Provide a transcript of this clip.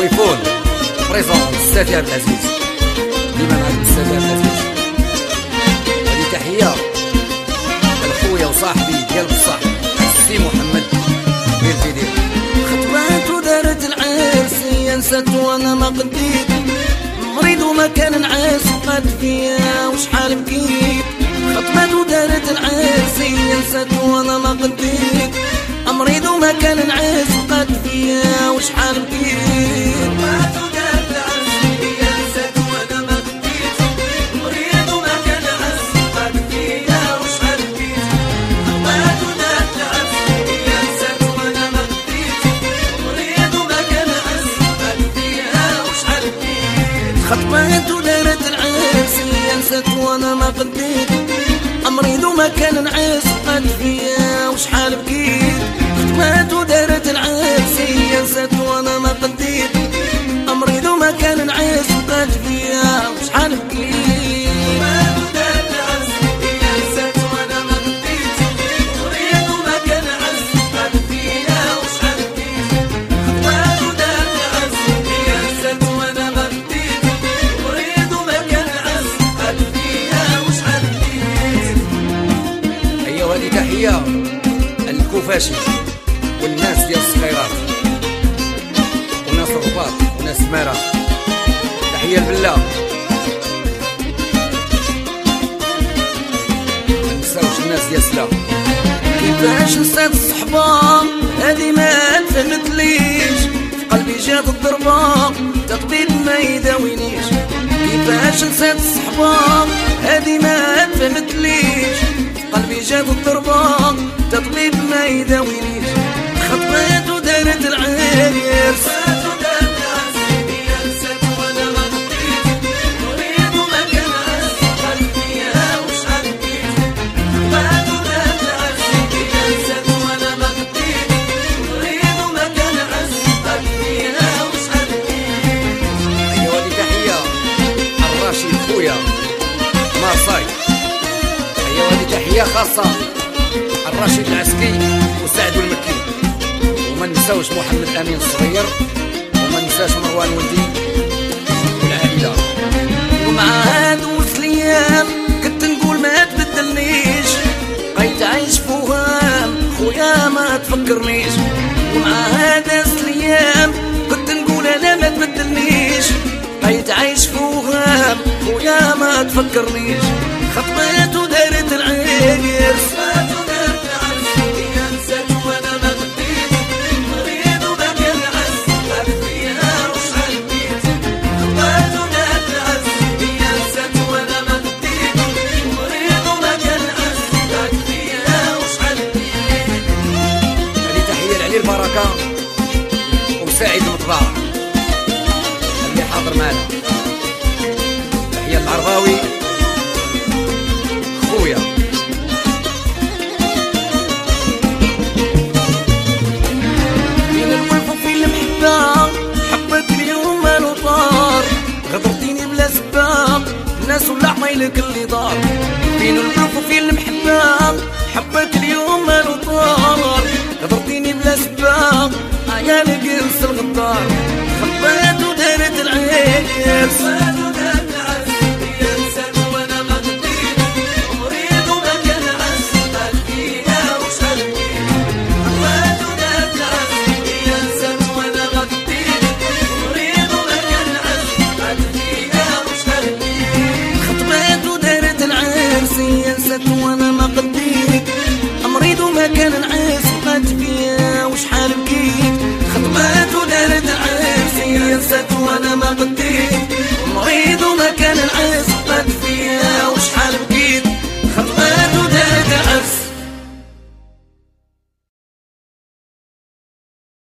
التليفون بريزون السافي عبد العزيز، ديما معكم السافي عبد العزيز. هذه تحية لخويا وصاحبي ديال بصح السي محمد ديال فيديو. خطبات ودارت العرس نسات وانا ما قديت، مريض وما كان نعاس وقعد فيا وشحال بكيت. خطبات ودارت العرس نسات وانا ما قديت، مريض وما كان نعاس وقعد فيا وشحال بكيت. خطبات ودارت العرس نسات وانا ما قديت، مريض وما كان نعاس وقعد فيا وشحال بكيت. خطبات ودارت العرس نسات وانا ما قديت، مريض وما كان نعاس وقعد فيا وشحال بكيت. خطبات ودارت العرس نسات وانا ما قديت، مريض وما كان نعاس وقعد فيا وشحال بكيت. خطبات ودارت العرس نسات وانا ما قديت، مريض وما كان نعاس وقعد فيا وشحال بكيت. خطبات ودارت العرس نسات وانا ما قديت، مريض وما كان نعاس وقعد فيا وشحال بكيت. خطبات ودارت العرس نسات وانا ما قديت، مريض وما كان نعاس وقعد فيا وشحال بكيت. أيوة هذه تحية الكوفاشي والناس ديال الصخيرات وناس الرباط وناس سمارة. تحية البلا، منساوش الناس ديال سلا. كيفاش نسات الصحبة هذه ما تفهمتليش، في قلبي جات الضربة تطبيب ما يداوينيش. كيفاش نسات الصحبة هذه ما تفهمتليش، في قلبي جات الضربة تطبيب ما يداوينيش. خطبات ودارت العرس نسات وانا ما قديت، مريض وما كان نعاس وقعد فيا وشحال بكيت. خطبات ودارت العرس نسات وانا ما قديت، مريض وما كان نعاس وقعد فيا وشحال بكيت. أيوة هذه تحية الراشد خويا مارساي. أيوة هذه تحية خاصة الراشد العسكي وسعد المكي، وما نساوش محمد امين الصغير، وما نساش مروان ولدي والعائله. ومع هادو الايام كنت نقول ما تبدلنيش، بقيت عايش فوهام خويا ما تفكرنيش. ومع هذا الايام كنت نقول انا ما تبدلنيش، بقيت عايش فوهام خويا ما تفكرنيش. خطبات ودارت العرس نسات وانا ما قديت، مريض وما كان نعاس وقعد فيا وشحال بكيت. خطبات ودارت العرس نسات وانا ما قديت، مريض وما كان نعاس وقعد فيا وشحال بكيت. هذه تحيه لعلي البركه وسعيد المطبع اللي حاضر معنا. تحيه العرباوي خويا. فين الولف وفين المحبة حبك اليوم مالو طار، غدرتيني بلا سباب الناس ولا عمايلك اللي دار. فين الولف وفين المحبة حبك اليوم مالو طار، غدرتيني بلا سباب عيالك ينسى الغدار. خطبات ودارت العرس نسات وانا ما قديت، مريض وما كان نعاس وقعد فيا وشحال بكيت. خطبات ودارت العرس نسات وانا ما قديت، مريض وما كان نعاس وقعد فيا وشحال بكيت. خطبات ودارت العرس نسات وانا ما قديت، مريض وما كان نعاس وقعد فيا